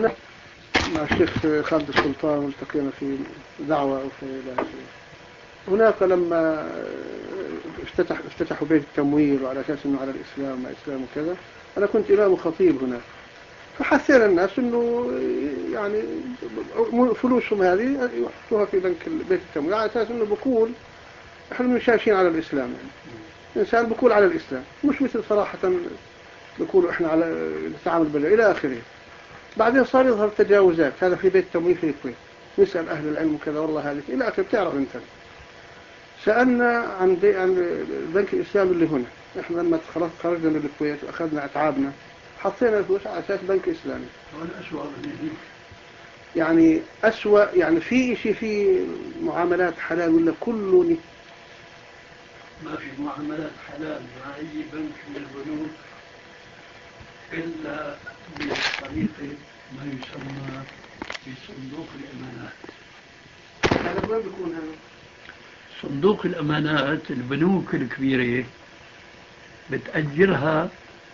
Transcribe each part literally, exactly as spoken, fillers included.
مع الشيخ خالد السلطان والتقينا في دعوة أو في هناك لما افتتح افتتحوا بيت التمويل وعلى أساس أنه على الإسلام مع إسلام وكذا. أنا كنت إمام وخطيب هناك، فحثينا الناس أنه يعني فلوسهم هذه يحطوها في بنك بيت التمويل على أساس أنه بقول إحنا مشاشين على الإسلام، يعني الإنسان بقول على الإسلام مش مثل صراحة بقولوا إحنا على التعامل بالله إلى آخره. بعدين صار يظهر تجاوزات، هذا في بيت تمويل في الكويت، نسأل أهل العلم وكذا والله هذه إلى آخره. بتعرف أنت سألنا عن عن البنك الإسلامي اللي هنا، إحنا لما خرجنا من الكويت وأخذنا أتعابنا حطينا الفلوس على أساس بنك إسلامي. يعني أسوأ، يعني في شيء في معاملات حلال ولا كله؟ ما في معاملات حلال مع أي بنك من البنوك إلا بطريقة ما يسمى بصندوق الأمانات. هذا وين بيكون هذا؟ صندوق الأمانات البنوك الكبيرة بتأجرها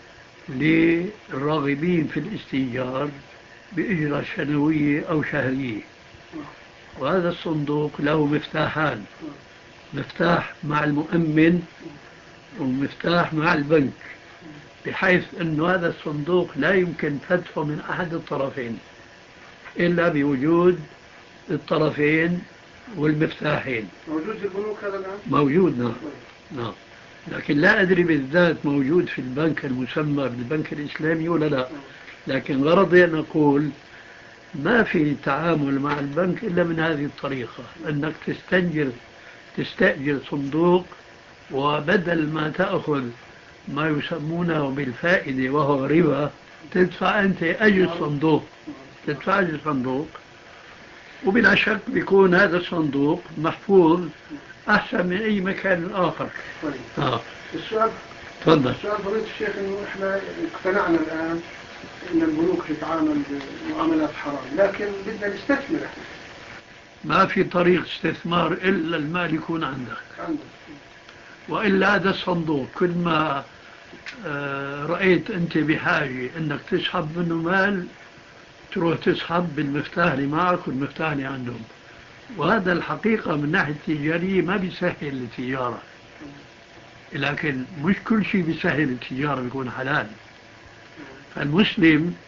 للراغبين في الاستئجار بإجرة سنوية أو شهرية، وهذا الصندوق له مفتاحان، مفتاح مع المؤمن ومفتاح مع البنك، بحيث أن هذا الصندوق لا يمكن فتحه من أحد الطرفين إلا بوجود الطرفين والمفتاحين. موجود في البنوك هذا الآن؟ موجود، نعم نعم، لكن لا أدري بالذات موجود في البنك المسمى بالبنك الإسلامي ولا لا، لكن غرضي أن أقول ما في تعامل مع البنك إلا من هذه الطريقة، أنك تستأجر تستأجر صندوق، وبدل ما تأخذ ما يسمونه بالفائدة وهو ربا تدفع أنت أجر الصندوق، تدفع أجر الصندوق، وبلا شك بيكون هذا الصندوق محفوظ أحسن من أي مكان آخر. طيب. آه. السؤال تفضل. السؤال فضيلة الشيخ إنه إحنا اقتنعنا الآن إن البنوك تتعامل بمعاملات حرام، لكن بدنا نستثمر. ما في طريق استثمار إلا المال يكون عندك. عندك. وإلا هذا الصندوق كل ما رأيت أنت بحاجة أنك تسحب منه مال تروح تسحب بالمفتاح اللي معك والمفتاح اللي عندهم، وهذا الحقيقة من ناحية التجارية ما بيسهل التجارة، لكن مش كل شيء بيسهل التجارة بيكون حلال. فالمسلم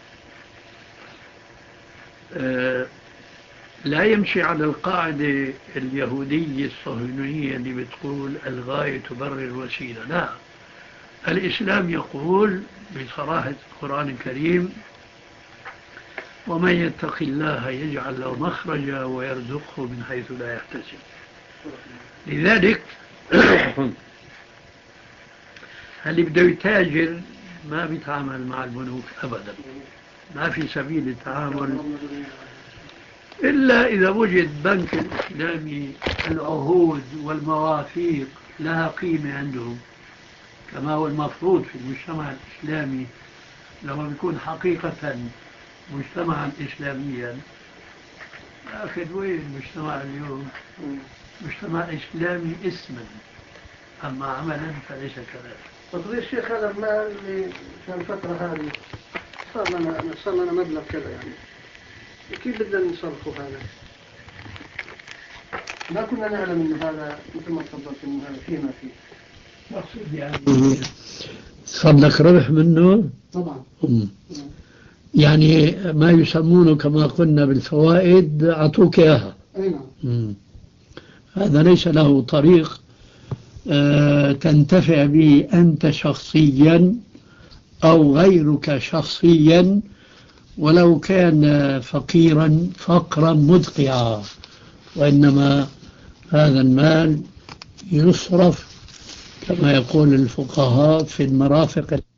لا يمشي على القاعدة اليهودية الصهيونية اللي بتقول الغاية تبرر الوسيلة، لا، الإسلام يقول بصراحة القرآن الكريم ومن يتق الله يجعل له مخرجا ويرزقه من حيث لا يحتسب. لذلك اللي بده يتاجر ما بيتعامل مع البنوك أبدا، ما في سبيل التعامل إلا إذا وجد بنك الإسلامي العهود والمواثيق لها قيمة عندهم كما هو المفروض في المجتمع الإسلامي. لما بيكون حقيقة مجتمعا إسلاميا، لكن وين المجتمع اليوم؟ مجتمع إسلامي اسما، أما عملا فليس كذلك. فضيلة الشيخ هذا المال اللي في الفترة هذه صار لنا صار لنا مبلغ كذا، يعني كيف بدنا نصرفه هذا؟ ما كنا نعلم إنه هذا مثل ما تفضلت إنه هذا فيه ما فيه. مقصود يعني صار لك ربح منه؟ طبعا. مم. يعني ما يسمونه كما قلنا بالفوائد أعطوك إياها. أي نعم. هذا ليس له طريق آه تنتفع به أنت شخصيا أو غيرك شخصيا، ولو كان فقيرا فقرا مدقعا، وإنما هذا المال يصرف كما يقول الفقهاء في المرافق